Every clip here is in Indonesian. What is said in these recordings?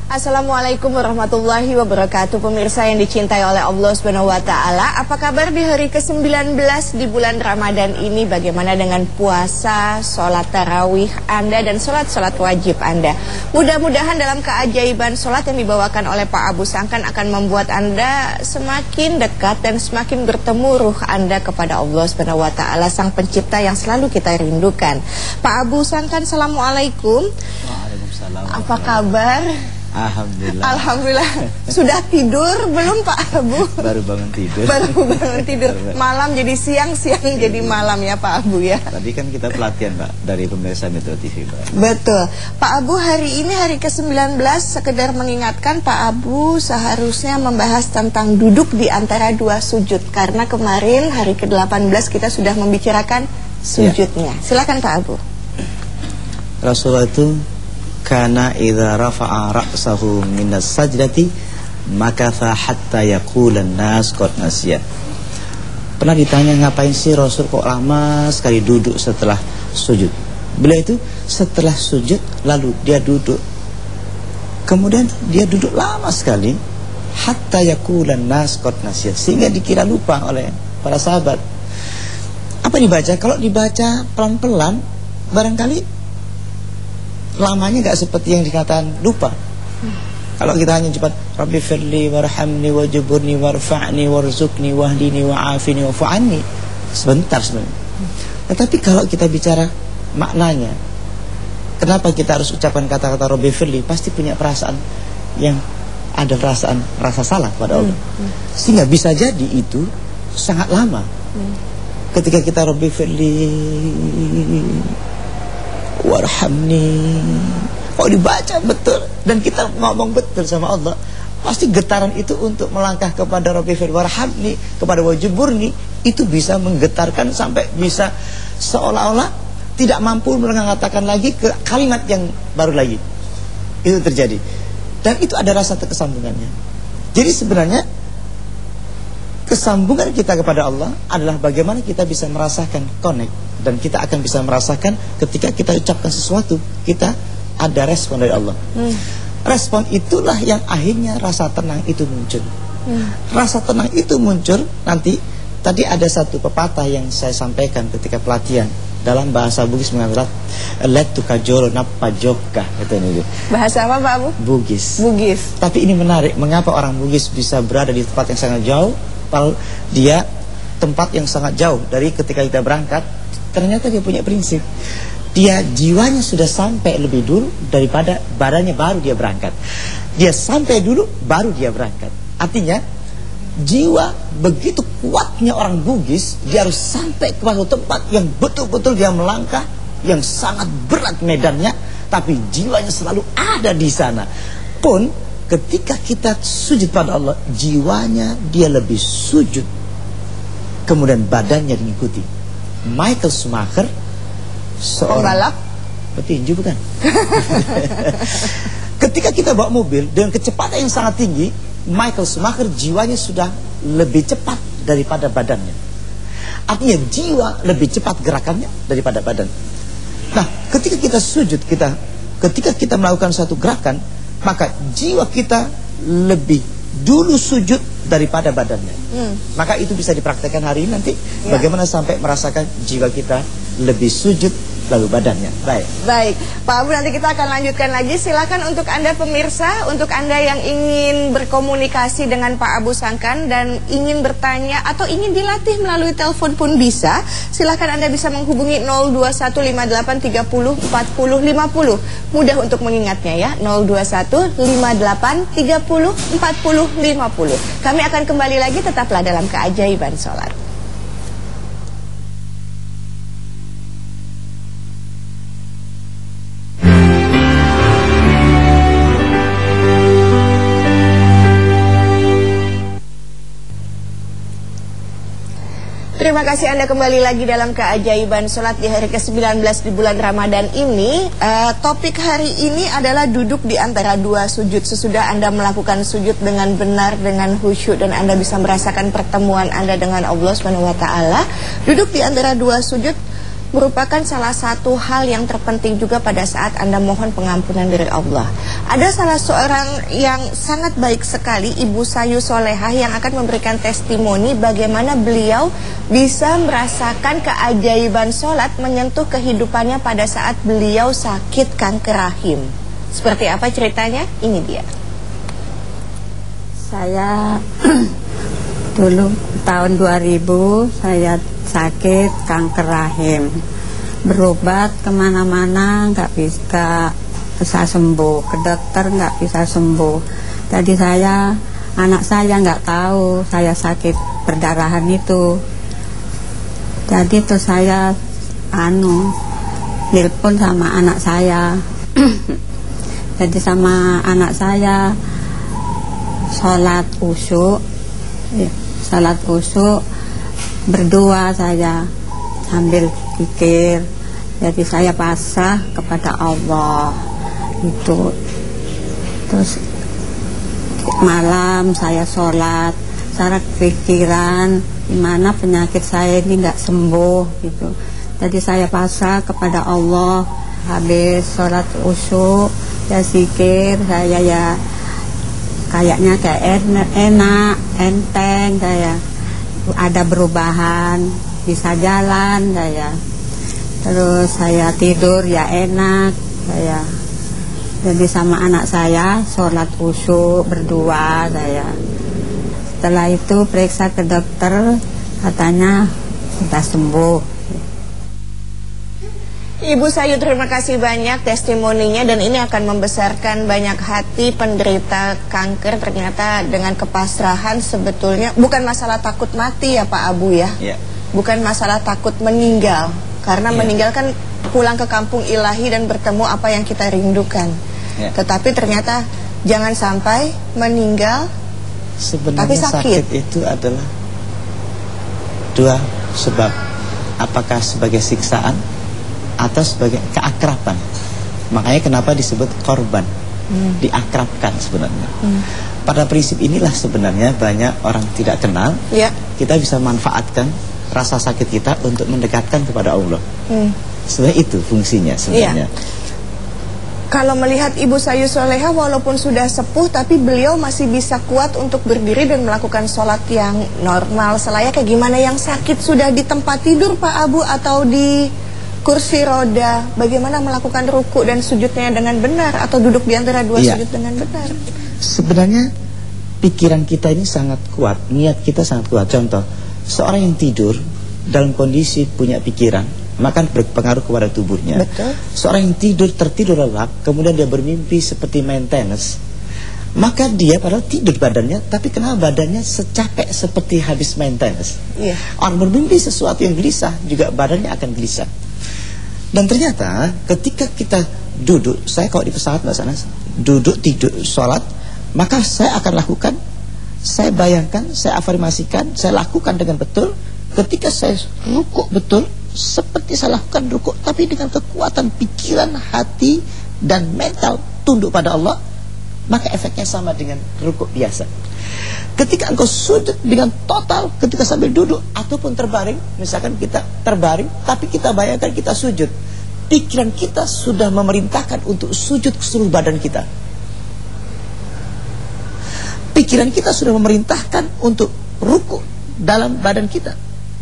Assalamualaikum warahmatullahi wabarakatuh. Pemirsa yang dicintai oleh Allah Subhanahu wa taala, apa kabar di hari ke-19 di bulan Ramadan ini? Bagaimana dengan puasa, sholat tarawih Anda dan sholat-sholat wajib Anda? Mudah-mudahan dalam keajaiban sholat yang dibawakan oleh Pak Abu Sangkan akan membuat Anda semakin dekat dan semakin bertemu ruh Anda kepada Allah Subhanahu wa taala, Sang Pencipta yang selalu kita rindukan. Pak Abu Sangkan, Assalamualaikum. Waalaikumsalam. Apa kabar? Alhamdulillah. Alhamdulillah. Sudah tidur belum Pak Abu? Baru bangun tidur. Baru bangun tidur. Malam jadi siang, siang jadi malam ya Pak Abu ya. Tadi kan kita pelatihan Pak dari pemirsa Metro TV Pak. Betul. Pak Abu, hari ini hari ke-19, sekedar mengingatkan Pak Abu seharusnya membahas tentang duduk di antara dua sujud. Karena kemarin hari ke-18 kita sudah membicarakan sujudnya. Silakan Pak Abu. Rasulullah itu kana idza rafa'a ra'sahu minas sajdati makatha hatta yaqulan nas qad nasiya. Pernah ditanya, ngapain sih Rasul kok lama sekali duduk setelah sujud? Beliau itu setelah sujud lalu dia duduk, kemudian dia duduk lama sekali hatta yaqulan nas qad nasiya, sehingga dikira lupa oleh para sahabat. Apa dibaca? Kalau dibaca pelan-pelan barangkali lamanya gak seperti yang dikatakan lupa. Kalau kita hanya cepat Rabbi firli warhamni wajiburni warfa'ni warzuqni wahdini wa'afini wa'fu'anni, sebentar sebenarnya. Tetapi kalau kita bicara maknanya, kenapa kita harus ucapkan kata-kata Rabbi firli? Pasti punya perasaan yang ada perasaan rasa salah pada Allah, sehingga bisa jadi itu sangat lama. Ketika kita Rabbi firli warhamni, kalau dibaca betul dan kita ngomong betul sama Allah, pasti getaran itu untuk melangkah kepada Rabbi fir warhamni, kepada wajiburni, itu bisa menggetarkan sampai bisa seolah-olah tidak mampu mengatakan lagi ke kalimat yang baru lagi. Itu terjadi, dan itu ada rasa kesambungannya. Jadi sebenarnya kesambungan kita kepada Allah adalah bagaimana kita bisa merasakan connect, dan kita akan bisa merasakan ketika kita ucapkan sesuatu, kita ada respon dari Allah. Respon itulah yang akhirnya rasa tenang itu muncul. Rasa tenang itu muncul nanti. Tadi ada satu pepatah yang saya sampaikan ketika pelatihan dalam bahasa Bugis mengatakan letukajolo napajokah, itu. Bahasa apa Pak Abu? Bugis. Bugis. Tapi ini menarik, mengapa orang Bugis bisa berada di tempat yang sangat jauh, padahal dia tempat yang sangat jauh dari ketika kita berangkat. Ternyata dia punya prinsip, dia jiwanya sudah sampai lebih dulu daripada badannya, baru dia berangkat. Dia sampai dulu baru dia berangkat. Artinya jiwa begitu kuatnya orang Bugis, dia harus sampai ke suatu tempat yang betul-betul dia melangkah, yang sangat berat medannya, tapi jiwanya selalu ada di sana. Pun ketika kita sujud pada Allah, jiwanya dia lebih sujud, kemudian badannya mengikuti. Michael Schumacher, seorang pembalap petinju bukan? Ketika kita bawa mobil dengan kecepatan yang sangat tinggi, Michael Schumacher jiwanya sudah lebih cepat daripada badannya. Artinya jiwa lebih cepat gerakannya daripada badan. Nah, ketika kita sujud, ketika kita melakukan satu gerakan, maka jiwa kita lebih dulu sujud daripada badannya. Maka itu bisa dipraktekkan hari ini nanti, bagaimana sampai merasakan jiwa kita lebih sujud lalu badannya. Baik, Pak Abu, nanti kita akan lanjutkan lagi. Silakan untuk Anda pemirsa, untuk Anda yang ingin berkomunikasi dengan Pak Abu Sangkan dan ingin bertanya atau ingin dilatih melalui telepon pun bisa. Silakan Anda bisa menghubungi 02158304050. Mudah untuk mengingatnya ya, 02158304050. Kami akan kembali lagi, tetaplah dalam keajaiban sholat. Terima kasih Anda kembali lagi dalam keajaiban sholat di hari ke-19 di bulan Ramadan ini. Topik hari ini adalah duduk di antara dua sujud. Sesudah Anda melakukan sujud dengan benar, dengan khusyuk, dan Anda bisa merasakan pertemuan Anda dengan Allah SWT, duduk di antara dua sujud merupakan salah satu hal yang terpenting juga pada saat Anda mohon pengampunan dari Allah. Ada salah seorang yang sangat baik sekali, Ibu Sayu Solehah, yang akan memberikan testimoni bagaimana beliau bisa merasakan keajaiban sholat menyentuh kehidupannya pada saat beliau sakit kanker rahim. Seperti apa ceritanya? Ini dia. Saya dulu tahun 2000 saya sakit kanker rahim, berobat kemana-mana nggak bisa sembuh, ke dokter nggak bisa sembuh. Jadi anak saya nggak tahu saya sakit perdarahan itu. Jadi terus saya nelpon sama anak saya. Jadi sama anak saya sholat usyuk, berdoa saya sambil pikir. Jadi saya pasrah kepada Allah itu. Terus malam saya sholat, saya pikiran gimana penyakit saya ini nggak sembuh gitu. Jadi saya pasrah kepada Allah. Habis sholat usyuk, ya zikir, saya ya kayaknya kayak enak, enteng, saya ada perubahan, bisa jalan saya. Terus saya tidur ya enak saya. Jadi sama anak saya sholat usyuk, berdua saya. Setelah itu periksa ke dokter, katanya sudah sembuh. Ibu Sayu, terima kasih banyak testimoninya, dan ini akan membesarkan banyak hati penderita kanker. Ternyata dengan kepasrahan sebetulnya bukan masalah takut mati ya Pak Abu ya, bukan masalah takut meninggal, karena meninggal kan pulang ke kampung ilahi dan bertemu apa yang kita rindukan. Tetapi ternyata jangan sampai meninggal sebenarnya tapi sakit. Itu adalah dua sebab, apakah sebagai siksaan atau sebagai keakraban. Makanya kenapa disebut korban, diakrabkan sebenarnya. Pada prinsip inilah sebenarnya banyak orang tidak kenal. Kita bisa manfaatkan rasa sakit kita untuk mendekatkan kepada Allah. Sebenarnya itu fungsinya sebenarnya. Kalau melihat Ibu Sayu Solehah, walaupun sudah sepuh, tapi beliau masih bisa kuat untuk berdiri dan melakukan sholat yang normal selayaknya. Gimana yang sakit sudah di tempat tidur Pak Abu atau di kursi roda, bagaimana melakukan ruku dan sujudnya dengan benar, atau duduk di antara dua sujud dengan benar? Sebenarnya pikiran kita ini sangat kuat, niat kita sangat kuat. Contoh, seorang yang tidur dalam kondisi punya pikiran, maka berpengaruh kepada tubuhnya. Betul. Seorang yang tertidur lelap, kemudian dia bermimpi seperti main tenis, maka dia padahal tidur badannya, tapi kenapa badannya secapek seperti habis main tenis? Orang bermimpi sesuatu yang gelisah, juga badannya akan gelisah. Dan ternyata ketika kita duduk, saya kalau di pesawat Mbak Sanas, duduk, tidur, sholat, maka saya akan lakukan, saya bayangkan, saya afirmasikan, saya lakukan dengan betul. Ketika saya rukuk betul, seperti saya lakukan rukuk, tapi dengan kekuatan pikiran, hati, dan mental tunduk pada Allah, maka efeknya sama dengan rukuk biasa. Ketika engkau sujud dengan total, ketika sambil duduk ataupun terbaring, misalkan kita terbaring, tapi kita bayangkan kita sujud, pikiran kita sudah memerintahkan untuk sujud ke seluruh badan kita. Pikiran kita sudah memerintahkan untuk rukuk dalam badan kita.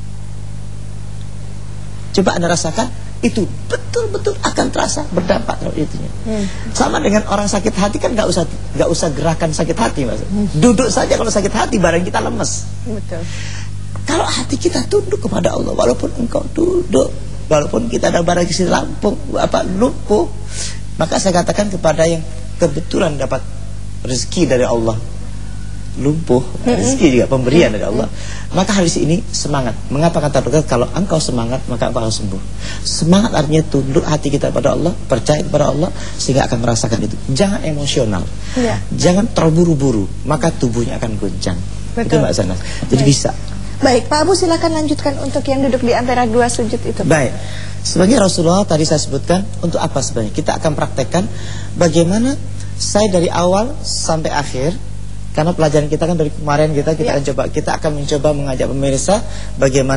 Coba Anda rasakan, itu betul-betul akan terasa berdampak kalau itunya. Sama dengan orang sakit hati kan nggak usah gerakan sakit hati, Mas. Duduk saja kalau sakit hati barang kita lemes. Betul. Kalau hati kita tunduk kepada Allah, walaupun engkau duduk, walaupun kita ada barang isi lumpuh, maka saya katakan kepada yang kebetulan dapat rezeki dari Allah, lumpuh, rezeki juga pemberian dari Allah, maka hadis ini semangat. Mengapa kata dokter, kalau engkau semangat maka engkau akan sembuh. Semangat artinya tunduk hati kita pada Allah, percaya kepada Allah, sehingga akan merasakan itu. Jangan emosional, jangan terburu-buru, maka tubuhnya akan goncang. Itu Mbak Sanas. Jadi bisa. Baik, Pak Abu silakan lanjutkan untuk yang duduk di antara dua sujud itu. Baik. Sebagai Rasulullah tadi saya sebutkan, untuk apa sebenarnya? Kita akan praktekkan bagaimana saya dari awal sampai akhir. Karena pelajaran kita kan dari kemarin kita akan mencoba mengajak pemirsa bagaimana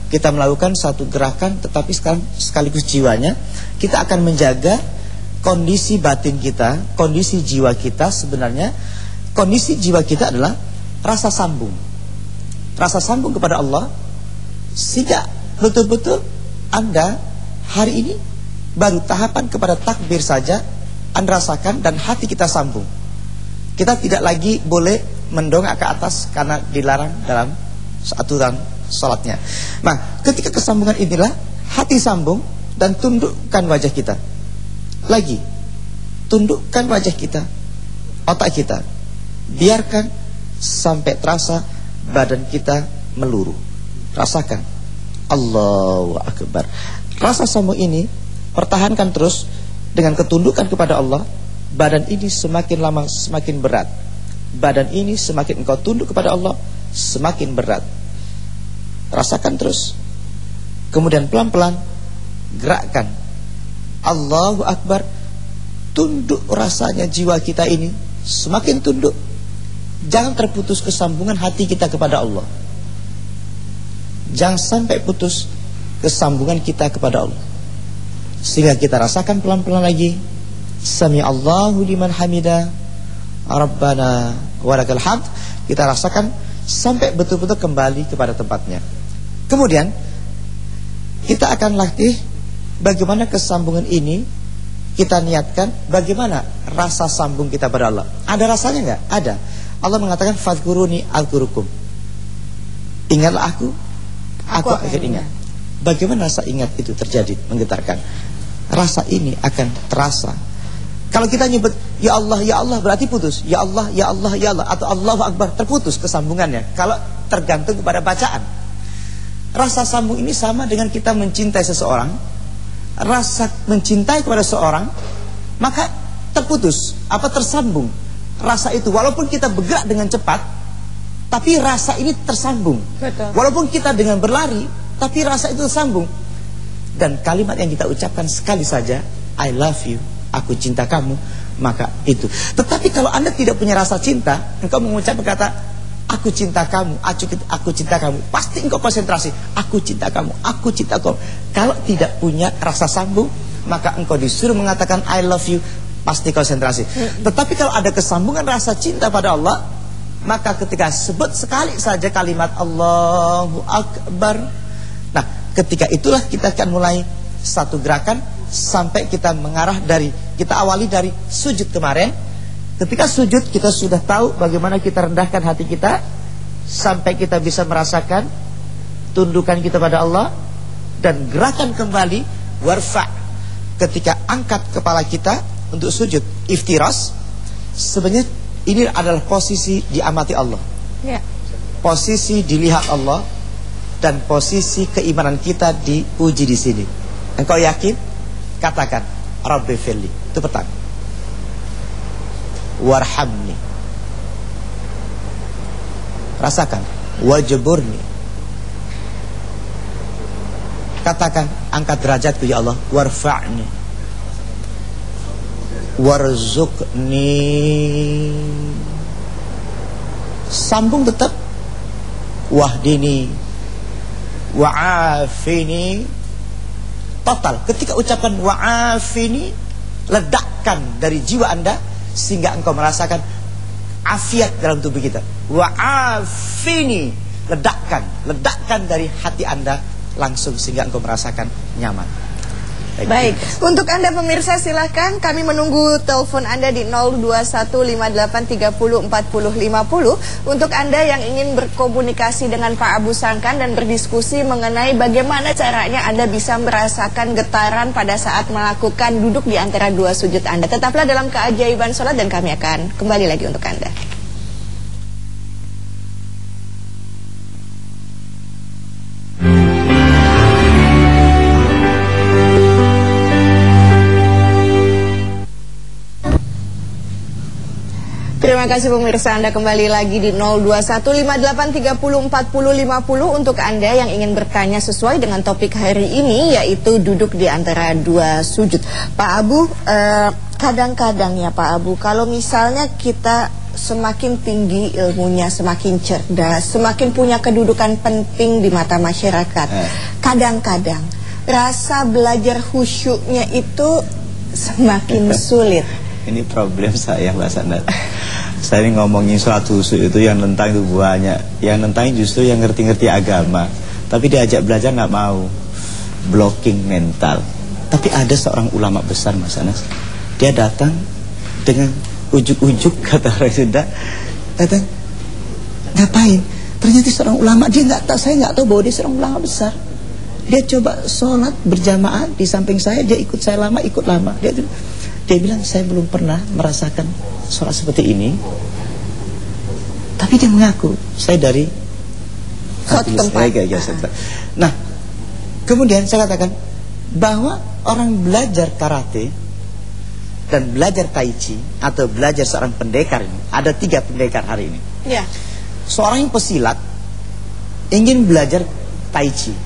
kita melakukan satu gerakan, tetapi sekarang sekaligus jiwanya, kita akan menjaga kondisi batin kita, kondisi jiwa kita. Sebenarnya kondisi jiwa kita adalah rasa sambung. Rasa sambung kepada Allah, sehingga betul-betul Anda hari ini baru tahapan kepada takbir saja Anda rasakan dan hati kita sambung. Kita tidak lagi boleh mendongak ke atas karena dilarang dalam aturan salatnya. Nah, ketika kesambungan inilah hati sambung dan tundukkan wajah kita. Lagi, tundukkan wajah kita, otak kita. Biarkan sampai terasa badan kita meluruh. Rasakan. Allahu Akbar. Rasa sambung ini pertahankan terus dengan ketundukan kepada Allah. Badan ini semakin lama semakin berat. Badan ini semakin engkau tunduk kepada Allah, semakin berat. Rasakan terus. Kemudian pelan-pelan gerakkan. Allahu Akbar. Tunduk rasanya jiwa kita ini, semakin tunduk. Jangan terputus kesambungan hati kita kepada Allah. Jangan sampai putus kesambungan kita kepada Allah. Sehingga kita rasakan pelan-pelan lagi. Sami Allahu liman hamida, Rabbana walakal hamd. Kita rasakan sampai betul-betul kembali kepada tempatnya. Kemudian kita akan latih bagaimana kesambungan ini. Kita niatkan bagaimana rasa sambung kita pada Allah. Ada rasanya enggak? Ada. Allah mengatakan fadhkuruni azkurukum. Ingatlah aku akan ingat. Bagaimana rasa ingat itu terjadi, menggetarkan. Rasa ini akan terasa. Kalau kita nyebut ya Allah berarti putus. Ya Allah, ya Allah, ya Allah, atau Allahu Akbar, terputus kesambungannya. Kalau tergantung kepada bacaan. Rasa sambung ini sama dengan kita mencintai seseorang. Rasa mencintai kepada seseorang, maka terputus, tersambung. Rasa itu walaupun kita bergerak dengan cepat, tapi rasa ini tersambung. Betul. Walaupun kita dengan berlari, tapi rasa itu tersambung. Dan kalimat yang kita ucapkan sekali saja, I love you, aku cinta kamu, maka itu. Tetapi kalau Anda tidak punya rasa cinta, engkau mengucapkan kata aku cinta kamu, aku cinta kamu, pasti engkau konsentrasi, aku cinta kamu, aku cinta kamu. Kalau tidak punya rasa sambung, maka engkau disuruh mengatakan I love you, pasti konsentrasi. Tetapi kalau ada kesambungan rasa cinta pada Allah, maka ketika sebut sekali saja kalimat Allahu Akbar, nah ketika itulah kita akan mulai satu gerakan sampai kita mengarah dari, kita awali dari sujud kemarin. Ketika sujud kita sudah tahu bagaimana kita rendahkan hati kita sampai kita bisa merasakan tundukan kita pada Allah, dan gerakan kembali warfa. Ketika angkat kepala kita untuk sujud iftiras, sebenarnya ini adalah posisi diamati Allah, posisi dilihat Allah, dan posisi keimanan kita diuji di sini. Engkau yakin? Katakan Rabbi firli. Itu pertama. Warhamni. Rasakan. Wajburni. Katakan angkat derajatku ya Allah. Warfa'ni. Warzuqni. Sambung tetap. Wahdini. Wa'afini. Total. Ketika ucapan wa'afini, ledakkan dari jiwa Anda sehingga engkau merasakan afiat dalam tubuh kita. Wa'afini, ledakkan dari hati Anda langsung sehingga engkau merasakan nyaman. Baik, untuk Anda pemirsa silahkan, kami menunggu telepon Anda di 02158304050. Untuk Anda yang ingin berkomunikasi dengan Pak Abu Sangkan dan berdiskusi mengenai bagaimana caranya Anda bisa merasakan getaran pada saat melakukan duduk di antara dua sujud Anda. Tetaplah dalam keajaiban sholat dan kami akan kembali lagi untuk Anda. Terima kasih pemirsa, Anda kembali lagi di 02158304050 untuk Anda yang ingin bertanya sesuai dengan topik hari ini, yaitu duduk di antara dua sujud. Pak Abu, kadang-kadang ya Pak Abu, kalau misalnya kita semakin tinggi ilmunya, semakin cerdas, semakin punya kedudukan penting di mata masyarakat. Kadang-kadang rasa belajar khusyuknya itu semakin sulit. Ini problem saya, Mbak Sandra. Saya ini ngomongin sholat khusyuk itu yang nentang itu banyak. Yang nentang justru yang ngerti-ngerti agama, tapi diajak belajar nggak mau. Blocking mental. Tapi ada seorang ulama besar, Mas Anas. Dia datang dengan ujuk-ujuk, kata orang Sunda, datang, ngapain? Ternyata seorang ulama. Dia nggak tahu, saya nggak tahu bahwa dia seorang ulama besar. Dia coba sholat berjamaah di samping saya, dia ikut saya lama, ikut lama. Dia bilang, saya belum pernah merasakan sholat seperti ini. Tapi dia mengaku, saya dari suatu tempat. Nah, kemudian saya katakan bahwa orang belajar karate dan belajar tai chi atau belajar seorang pendekar ini, ada 3 pendekar hari ini. Ya. Seorang yang pesilat ingin belajar tai chi.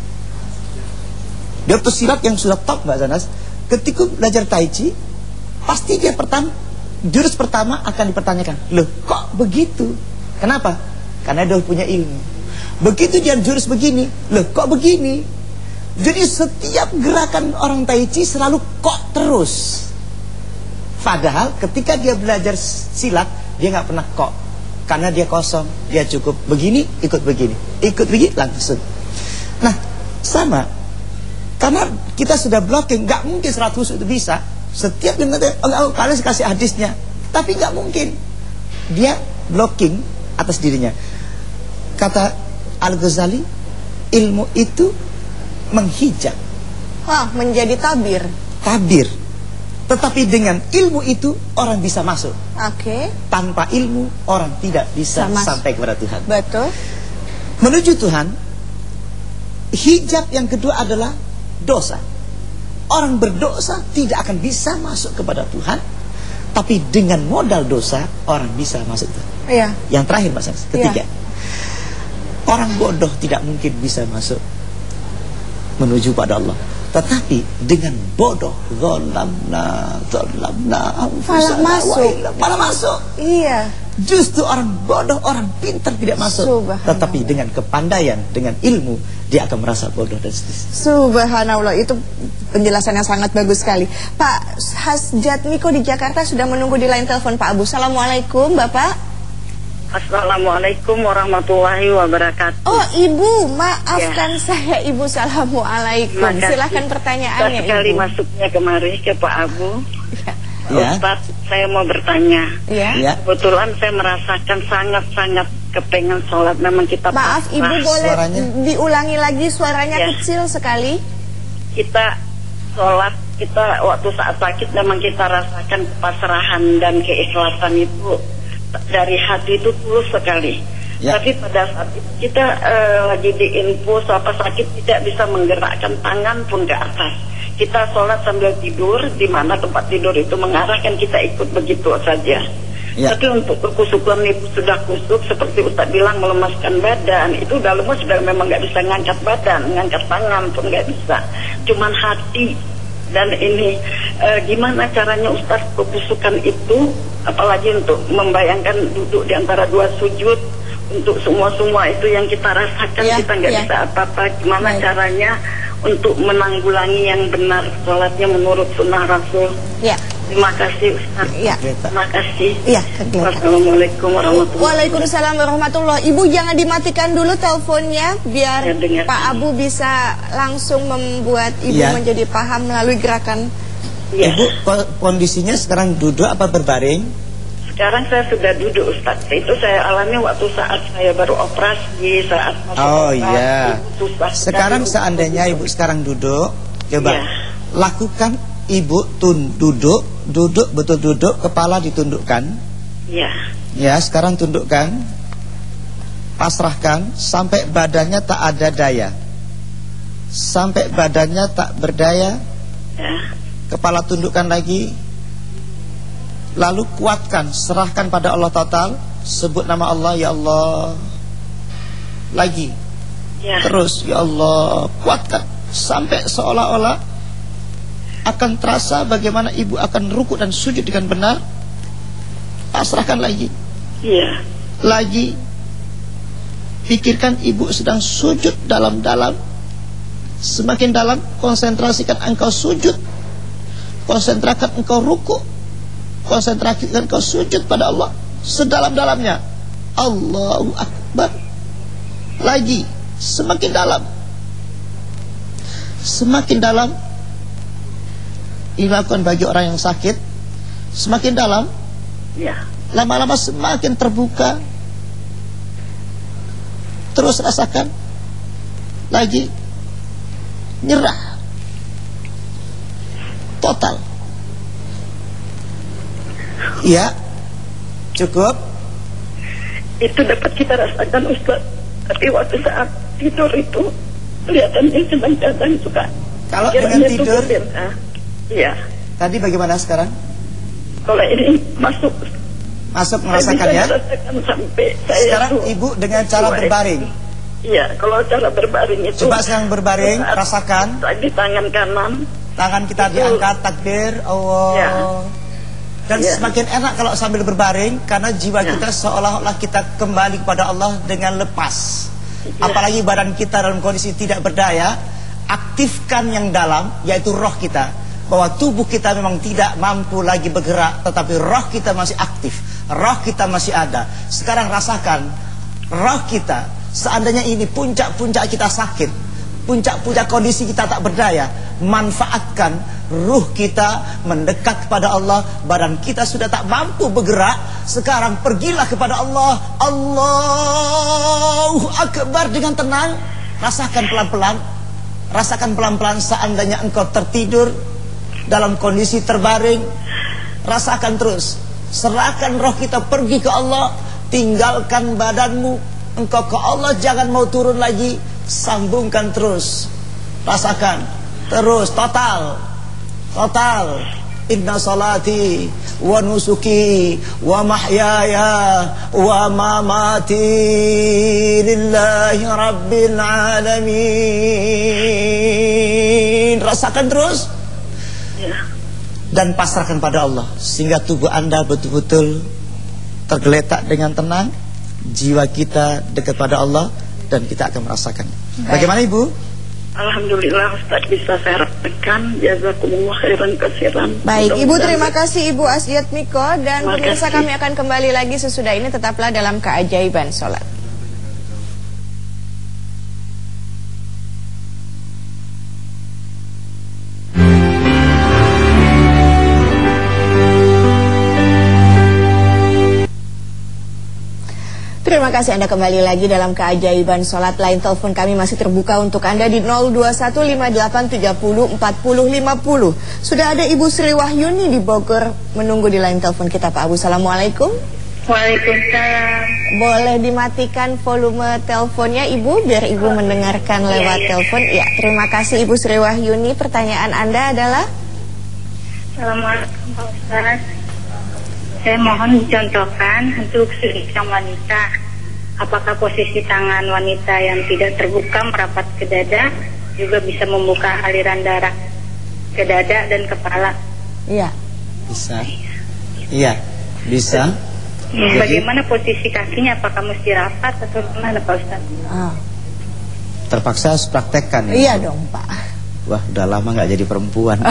Dia pesilat yang sudah top, Mbak Zanas. Ketika belajar tai chi, pasti dia jurus pertama akan dipertanyakan. Loh, kok begitu? Kenapa? Karena dia punya ilmu. Begitu dia jurus begini, loh kok begini? Jadi setiap gerakan orang tai chi selalu kok terus. Padahal ketika dia belajar silat, dia nggak pernah kok. Karena dia kosong, dia cukup begini, ikut begini, ikut begini, langsung. Nah, sama. Karena kita sudah blocking, nggak mungkin 100 itu bisa. Setiap dia kalian kasih hadisnya, tapi nggak mungkin. Dia blocking atas dirinya. Kata Al-Ghazali, ilmu itu menghijab. Wah, menjadi tabir. Tabir. Tetapi dengan ilmu itu orang bisa masuk. Oke. Tanpa ilmu orang tidak bisa sampai kepada Tuhan. Betul. Menuju Tuhan, hijab yang kedua adalah dosa. Orang berdosa tidak akan bisa masuk kepada Tuhan. Tapi dengan modal dosa orang bisa masuk Tuhan. Iya. Yang terakhir, Mas, ketiga. Iya. Orang bodoh tidak mungkin bisa masuk menuju pada Allah. Tetapi dengan bodoh, malah masuk. Iya. Justru orang bodoh, orang pintar tidak masuk. Tetapi dengan kepandaian, dengan ilmu, dia akan merasa bodoh dan seterusnya. Subhanallah, itu penjelasan yang sangat bagus sekali. Pak Hasjat Miko di Jakarta sudah menunggu di line telepon Pak Abu. Assalamualaikum, Bapak. Assalamualaikum warahmatullahi wabarakatuh. Oh, Ibu, maafkan saya, Ibu. Assalamualaikum. Silahkan pertanyaannya, sekali Ibu. Masuknya kemari ke Pak Abu. Ya. Ustaz, saya mau bertanya. Ya. Kebetulan saya merasakan sangat-sangat kepengen sholat. Memang kita Maaf, Ibu, boleh suaranya diulangi lagi, suaranya kecil sekali. Kita sholat, kita waktu saat sakit memang kita rasakan kepasrahan dan keikhlasan itu dari hati itu tulus sekali. Tapi pada saat itu kita lagi diinfus apa sakit, tidak bisa menggerakkan tangan pun ke atas. Kita sholat sambil tidur, di mana tempat tidur itu mengarahkan kita ikut begitu saja. Tapi untuk kekusukan itu sudah kusuk, seperti Ustaz bilang melemaskan badan, itu udah lemas, sudah memang nggak bisa ngangkat badan, ngangkat tangan pun nggak bisa. Cuman hati. Dan ini gimana caranya Ustaz kekusukan itu, apalagi untuk membayangkan duduk di antara 2 sujud, untuk semua itu yang kita rasakan, kita nggak bisa apa-apa. Gimana caranya untuk menanggulangi yang benar sholatnya menurut sunnah Rasul? Terima kasih Ustaz. Terima kasih. Assalamualaikum warahmatullahi wabarakatuh. Waalaikumsalam warahmatullahi. Ibu jangan dimatikan dulu teleponnya, biar Pak Abu bisa langsung membuat Ibu menjadi paham melalui gerakan. Ibu kondisinya sekarang duduk apa berbaring? Sekarang saya sudah duduk, Ustaz. Itu saya alami waktu saat saya baru operasi, saat masuk susah. Sekarang seandainya Ibu sekarang duduk, coba lakukan Ibu duduk betul duduk, kepala ditundukkan. Ya, sekarang tundukkan. Pasrahkan sampai badannya tak ada daya. Sampai badannya tak berdaya. Kepala tundukkan lagi. Lalu kuatkan, serahkan pada Allah total. Sebut nama Allah, ya Allah. Lagi. Terus, ya Allah, kuatkan sampai seolah-olah akan terasa bagaimana Ibu akan rukuk dan sujud dengan benar. Pasrahkan lagi. Iya. Lagi pikirkan ibu sedang sujud dalam-dalam. Semakin dalam, konsentrasikan engkau sujud, konsentrasikan engkau ruku, konsentrasikan engkau sujud pada Allah sedalam-dalamnya. Allahu Akbar. Lagi semakin dalam, semakin dalam. Ini lakukan bagi orang yang sakit. Semakin dalam, Iya. lama-lama semakin terbuka. Terus rasakan. Lagi nyerah total. Ya, cukup. Itu dapat kita rasakan, Ustaz. Tapi waktu saat tidur itu kelihatannya kadang-kadang suka. Kalau kiranya dengan itu tidur, berbenah. Iya. tadi bagaimana sekarang? Kalau ini masuk Masuk saya bisa merasakannya? merasakan sampai saya Sekarang tuh ibu dengan cara tua. berbaring. Iya, kalau cara berbaring itu Coba sekarang berbaring, saat rasakan. di tangan kanan. Tangan kita Itu. diangkat, takbir, Allah. Ya. Dan Ya. semakin enak kalau sambil berbaring, karena jiwa Ya. kita seolah-olah kita kembali kepada Allah dengan lepas. Ya. Apalagi badan kita dalam kondisi tidak berdaya, aktifkan yang dalam, yaitu roh kita. Bahwa tubuh kita memang tidak mampu lagi bergerak, tetapi roh kita masih aktif, roh kita masih ada. Sekarang rasakan roh kita. Seandainya ini puncak-puncak kita sakit, puncak-puncak kondisi kita tak berdaya, manfaatkan ruh kita mendekat kepada Allah. Badan kita sudah tak mampu bergerak, sekarang pergilah kepada Allah. Allahu Akbar dengan tenang. Rasakan pelan-pelan. Rasakan pelan-pelan. Seandainya engkau tertidur dalam kondisi terbaring, rasakan terus. Serahkan roh kita pergi ke Allah. Tinggalkan badanmu, engkau ke Allah, jangan mau turun lagi. Sambungkan terus. Rasakan terus, total. Total. Inna salati wa nusuki wa mahyaya wa mamati lillahi rabbil alamin. Rasakan terus. Dan pasrahkan pada Allah, sehingga tubuh Anda betul-betul tergeletak dengan tenang. Jiwa kita dekat pada Allah, dan kita akan merasakan. Bagaimana Ibu? Alhamdulillah Ustaz, bisa saya rasakan. Jazakumullah khairan katsiran. Baik, Ibu, Mudah-mudahan terima kasih Ibu Asdiat Miko. Dan Terima pemirsa, kasih. kami akan kembali lagi sesudah ini. Tetaplah dalam Keajaiban Sholat. Terima kasih Anda kembali lagi dalam Keajaiban Sholat. Line telepon kami masih terbuka untuk Anda di 02158304050. Sudah ada Ibu Sri Wahyuni di Bogor menunggu di line telepon kita, Pak Abu. Assalamualaikum. Waalaikumsalam. Boleh dimatikan volume teleponnya Ibu, biar Ibu mendengarkan lewat telepon. Ya, terima kasih Ibu Sri Wahyuni. Pertanyaan Anda adalah? Assalamualaikum Pak Ustaz. Saya mohon dicontohkan untuk seorang wanita. Apakah posisi tangan wanita yang tidak terbuka merapat ke dada juga bisa membuka aliran darah ke dada dan kepala? Iya. Bisa. Iya, bisa. Jadi- Bagaimana posisi kakinya? Apakah mesti rapat atau gimana Pak Ustaz? Ah, Terpaksa harus praktekkan ya? iya dong Pak. Wah, udah lama nggak jadi perempuan.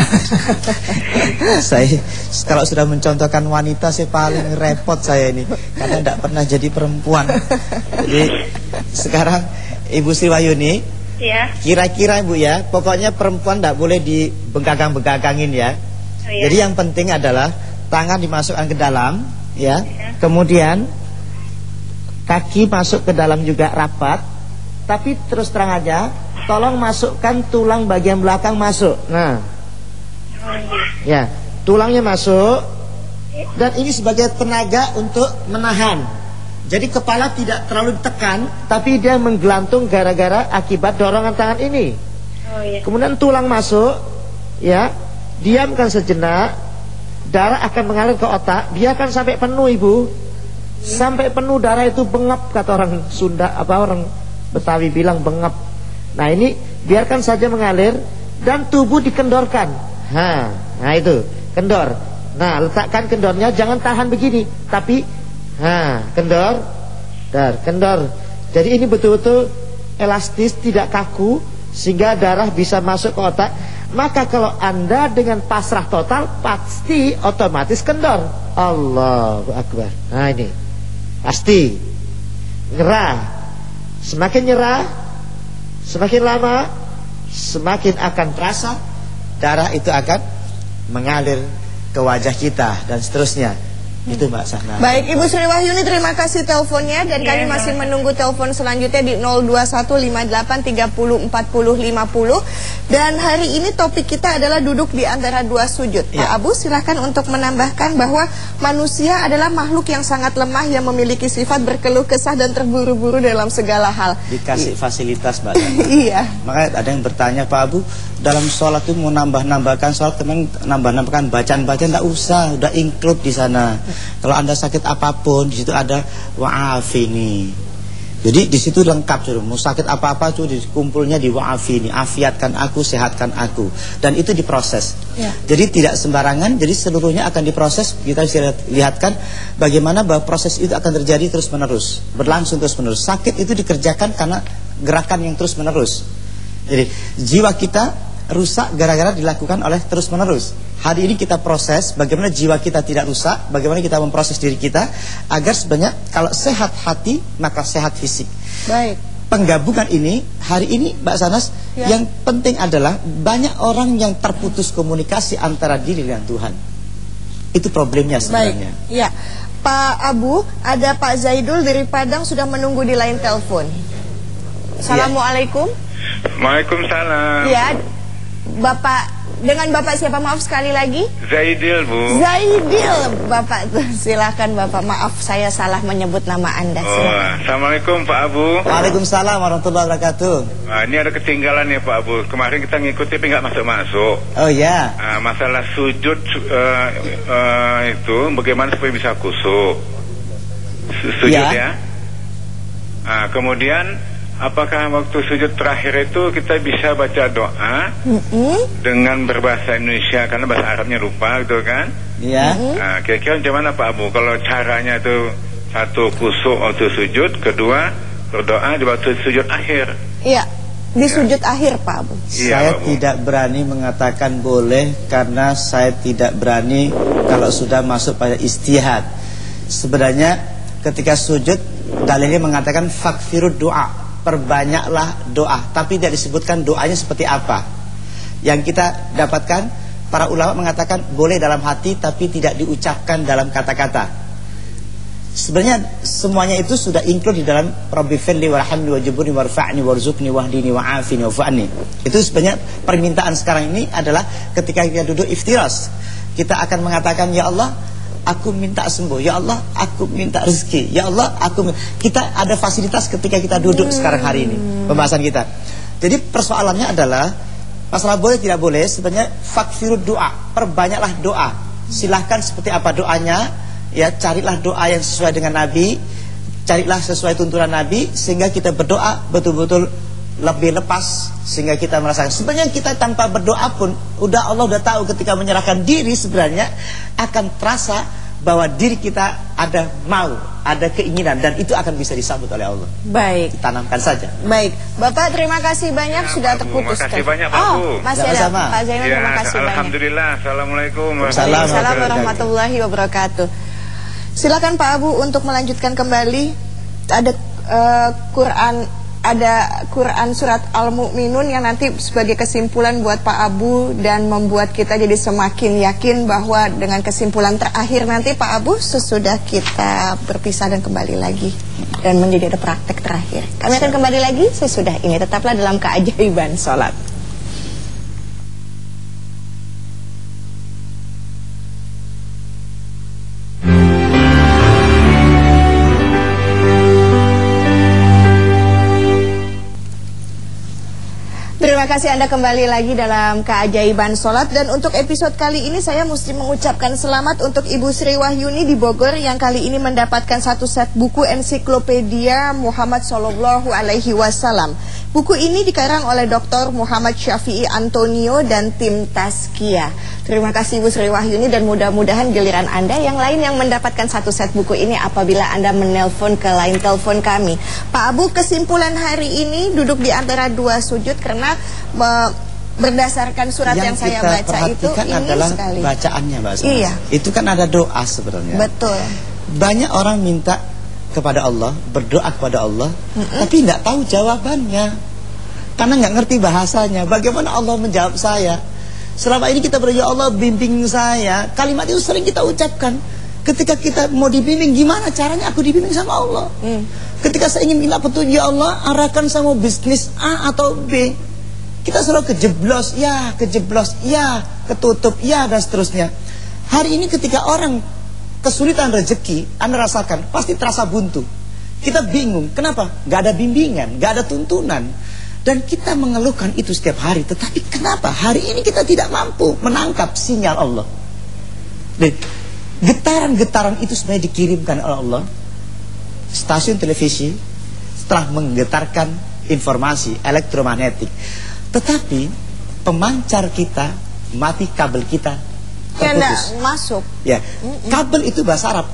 Saya kalau sudah mencontohkan wanita, saya paling repot saya ini, karena tidak pernah jadi perempuan. Jadi sekarang Ibu Sri Wahyuni, Ya. kira-kira Ibu ya, pokoknya perempuan tidak boleh dibengkakang-bengkakangin ya. Oh, ya. Jadi yang penting adalah tangan dimasukkan ke dalam ya. Ya. Kemudian kaki masuk ke dalam juga rapat. Tapi terus terang aja, tolong masukkan tulang bagian belakang masuk. Nah, ya, tulangnya masuk. Dan ini sebagai tenaga untuk menahan. Jadi kepala tidak terlalu ditekan, tapi dia menggelantung gara-gara akibat dorongan tangan ini. Oh iya. Kemudian tulang masuk, ya, diamkan sejenak. Darah akan mengalir ke otak, biarkan sampai penuh Ibu. Sampai penuh darah itu bengap, kata orang Sunda, orang Betawi bilang bengap. Nah ini biarkan saja mengalir dan tubuh dikendorkan. Nah itu kendor. Nah letakkan kendornya, jangan tahan begini, tapi Kendor, kendor. Jadi ini betul-betul elastis, tidak kaku, sehingga darah bisa masuk ke otak. Maka kalau Anda dengan pasrah total, pasti otomatis kendor. Allahu Akbar. Nah ini pasti nyerah. Semakin nyerah, semakin lama, semakin akan terasa darah itu akan mengalir ke wajah kita dan seterusnya. Itu Mbak Sahna. Baik, Ibu Sri Wahyuni, terima kasih teleponnya. Dan kami masih menunggu telepon selanjutnya di 02158304050. Dan hari ini topik kita adalah duduk di antara dua sujud. Pak Abu, silahkan untuk menambahkan bahwa manusia adalah makhluk yang sangat lemah, yang memiliki sifat berkeluh kesah dan terburu-buru dalam segala hal. Dikasih fasilitas Mbak Sahna. Iya. Makanya ada yang bertanya, Pak Abu, dalam sholat itu mau nambahkan sholat, teman nambahkan bacaan-bacaan, tidak usah, udah include di sana. Kalau Anda sakit apapun, di situ ada wa'afini. Jadi di situ lengkap, suruh. Mau sakit apa-apa tuh dikumpulnya di wa'afini, afiatkan aku, sehatkan aku. Dan itu diproses. Jadi tidak sembarangan, jadi seluruhnya akan diproses. Kita bisa lihatkan bagaimana bahwa proses itu akan terjadi terus-menerus, berlangsung terus-menerus. Sakit itu dikerjakan karena gerakan yang terus-menerus. Jadi jiwa kita rusak gara-gara dilakukan oleh terus-menerus. Hari ini kita proses bagaimana jiwa kita tidak rusak, bagaimana kita memproses diri kita agar sebenarnya kalau sehat hati maka sehat fisik. Baik. Penggabungan ini hari ini Mbak Sanas, yang penting adalah banyak orang yang terputus komunikasi antara diri dan Tuhan. Itu problemnya sebenarnya. Baik. Ya, Pak Abu, ada Pak Zaidul dari Padang sudah menunggu di line telepon. Assalamualaikum. Waalaikumsalam. Ya, Bapak, dengan Bapak siapa, maaf sekali lagi? Zaidil, Bu. Zaidil, Bapak, silakan Bapak, maaf saya salah menyebut nama Anda. Assalamualaikum Pak Abu. Waalaikumsalam warahmatullahi wabarakatuh. Ini ada ketinggalan ya Pak Abu. Kemarin kita ngikuti tapi nggak masuk-masuk. Oh ya. Masalah sujud itu bagaimana supaya bisa khusyuk? Sujud ya. Kemudian apakah waktu sujud terakhir itu kita bisa baca doa dengan berbahasa Indonesia karena bahasa Arabnya lupa gitu kan? Iya. Kira-kira macam mana Pak Abu? Kalau caranya itu satu khusyuk waktu sujud, kedua berdoa di waktu sujud akhir. Iya, di sujud akhir Pak Abu. Saya tidak berani mengatakan boleh karena saya tidak berani kalau sudah masuk pada istihad. Sebenarnya ketika sujud dalilnya mengatakan fakfirud doa, perbanyaklah doa, tapi tidak disebutkan doanya seperti apa. Yang kita dapatkan, para ulama mengatakan boleh dalam hati tapi tidak diucapkan dalam kata-kata. Sebenarnya semuanya itu sudah include di dalam Rabbi firli warhamni wajburni warfa'ni warzuqni wahdini wa'afini wa'fu'anni. Itu sebenarnya permintaan sekarang ini adalah ketika kita duduk iftiras, kita akan mengatakan, ya Allah, aku minta sembuh, ya Allah, aku minta rezeki, ya Allah, kita ada fasilitas ketika kita duduk sekarang hari ini pembahasan kita. Jadi persoalannya adalah masalah boleh tidak boleh. Sebenarnya fakfirud doa, perbanyaklah doa. Silahkan seperti apa doanya, ya carilah doa yang sesuai dengan Nabi, carilah sesuai tuntunan Nabi, sehingga kita berdoa betul-betul lebih lepas, sehingga kita merasakan sebenarnya kita tanpa berdoa pun Allah udah tahu ketika menyerahkan diri sebenarnya akan terasa bahwa diri kita ada mau, ada keinginan, dan itu akan bisa disambut oleh Allah. Baik, ditanamkan saja. Baik, Bapak terima kasih banyak sudah terputus. Terima kasih banyak Pak Abu. Masih ada Pak Zainal, terima kasih banyak. Alhamdulillah. Assalamualaikum Waalaikumsalam warahmatullahi wabarakatuh. Silakan Pak Abu untuk melanjutkan kembali. Ada Quran surat Al-Mu'minun yang nanti sebagai kesimpulan buat Pak Abu dan membuat kita jadi semakin yakin bahwa dengan kesimpulan terakhir nanti Pak Abu sesudah kita berpisah dan kembali lagi dan menjadi ada praktek terakhir. Kami akan kembali lagi sesudah ini. Tetaplah dalam keajaiban sholat. Terima kasih Anda kembali lagi dalam keajaiban sholat. Dan untuk episode kali ini saya mesti mengucapkan selamat untuk Ibu Sri Wahyuni di Bogor yang kali ini mendapatkan satu set buku ensiklopedia Muhammad Sallallahu Alaihi Wasallam. Buku ini dikarang oleh Dr. Muhammad Syafi'i Antonio dan tim Tazkiyah. Terima kasih Bu Sri Wahyuni, dan mudah-mudahan giliran Anda yang lain yang mendapatkan satu set buku ini apabila Anda menelpon ke line telepon kami. Pak Abu, kesimpulan hari ini duduk di antara dua sujud karena berdasarkan surat yang saya baca itu ini adalah sekali bacaannya, Mbak Sanas. Iya. Itu kan ada doa sebenarnya. Betul. Banyak orang minta kepada Allah, berdoa kepada Allah, tapi nggak tahu jawabannya karena nggak ngerti bahasanya. Bagaimana Allah menjawab saya? Selama ini kita berdoa, Allah bimbing saya. Kalimat itu sering kita ucapkan. Ketika kita mau dibimbing, gimana caranya aku dibimbing sama Allah? Ketika saya ingin minta petunjuk, ya Allah, arahkan sama bisnis A atau B, kita selalu kejeblos, ya ketutup, ya, dan seterusnya. Hari ini ketika orang kesulitan rezeki, Anda rasakan, pasti terasa buntu. Kita bingung, kenapa? Gak ada bimbingan, gak ada tuntunan. Dan kita mengeluhkan itu setiap hari. Tetapi kenapa hari ini kita tidak mampu menangkap sinyal Allah? Dan getaran-getaran itu sebenarnya dikirimkan oleh Allah. Stasiun televisi setelah menggetarkan informasi elektromagnetik, tetapi pemancar kita mati, kabel kita terputus. Masuk. Ya, kabel itu bahasa Arab,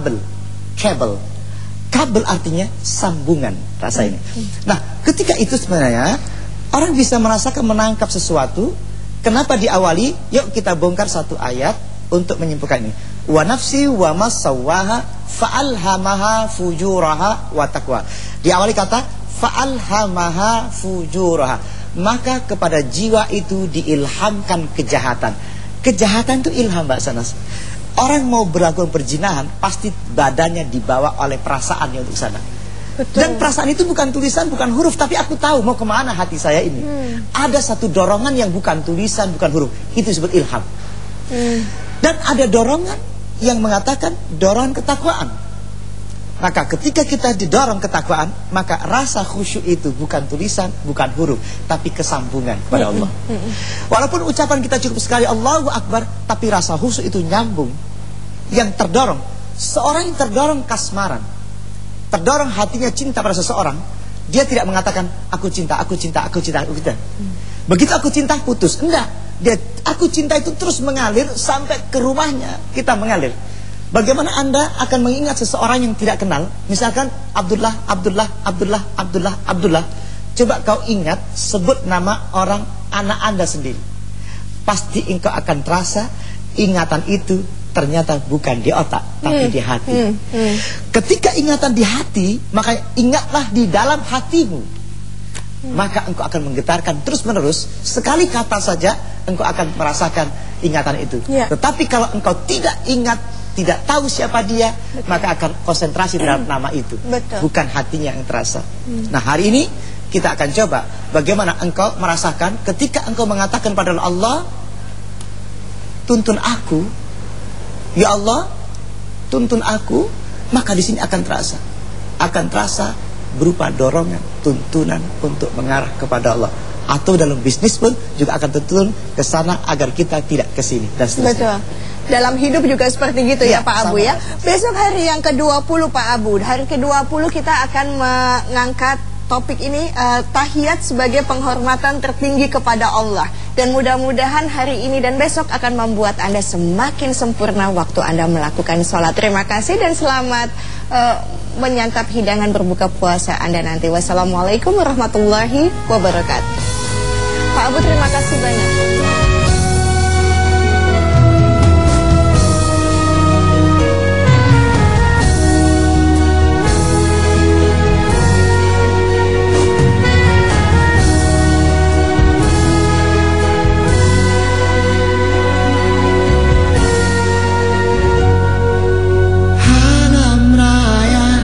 kabel. Kabel artinya sambungan, rasa ini. Nah, ketika itu sebenarnya orang bisa merasakan menangkap sesuatu. Kenapa diawali? Yuk kita bongkar satu ayat untuk menyimpulkan ini. Wa nafsi wa masawwaha fa'alhamaha fujuraha wa taqwa. Diawali kata fa'alhamaha fujuraha. Maka kepada jiwa itu diilhamkan kejahatan. Kejahatan itu ilham, Mbak Sanas. Orang mau berlakukan perzinahan, pasti badannya dibawa oleh perasaannya untuk sana. Betul. Dan perasaan itu bukan tulisan, bukan huruf, tapi aku tahu mau kemana hati saya ini. Ada satu dorongan yang bukan tulisan, bukan huruf. Itu disebut ilham. Dan ada dorongan yang mengatakan dorongan ketakwaan. Maka ketika kita didorong ketakwaan, maka rasa khusyuk itu bukan tulisan, bukan huruf, tapi kesambungan kepada Allah. Walaupun ucapan kita cukup sekali Allahu Akbar, tapi rasa khusyuk itu nyambung. Yang terdorong, seorang yang terdorong kasmaran, terdorong hatinya cinta pada seseorang, dia tidak mengatakan aku cinta, aku cinta, aku cinta, aku cinta. Begitu aku cinta putus, enggak. Dia aku cinta itu terus mengalir sampai ke rumahnya, kita mengalir. Bagaimana Anda akan mengingat seseorang yang tidak kenal? Misalkan Abdullah. Coba kau ingat, sebut nama orang anak Anda sendiri. Pasti engkau akan terasa ingatan itu ternyata bukan di otak, tapi di hati. Ketika ingatan di hati, maka ingatlah di dalam hatimu. Maka engkau akan menggetarkan terus menerus. Sekali kata saja engkau akan merasakan ingatan itu. Tetapi kalau engkau tidak ingat, tidak tahu siapa dia, maka akan konsentrasi terhadap nama itu. Bukan hatinya yang terasa. Nah, hari ini kita akan coba bagaimana engkau merasakan ketika engkau mengatakan pada Allah, tuntun aku, ya Allah, tuntun aku. Maka di sini akan terasa berupa dorongan, tuntunan untuk mengarah kepada Allah. Atau dalam bisnis pun juga akan tuntun ke sana agar kita tidak ke sini dan seterusnya. Betul. Dalam hidup juga seperti gitu ya Pak Abu ya. Besok hari yang ke-20 Pak Abu, hari ke-20 kita akan mengangkat topik ini, tahiyat sebagai penghormatan tertinggi kepada Allah. Dan mudah-mudahan hari ini dan besok akan membuat Anda semakin sempurna waktu Anda melakukan sholat. Terima kasih dan selamat menyantap hidangan berbuka puasa Anda nanti. Wassalamualaikum warahmatullahi wabarakatuh. Pak Abu, terima kasih banyak.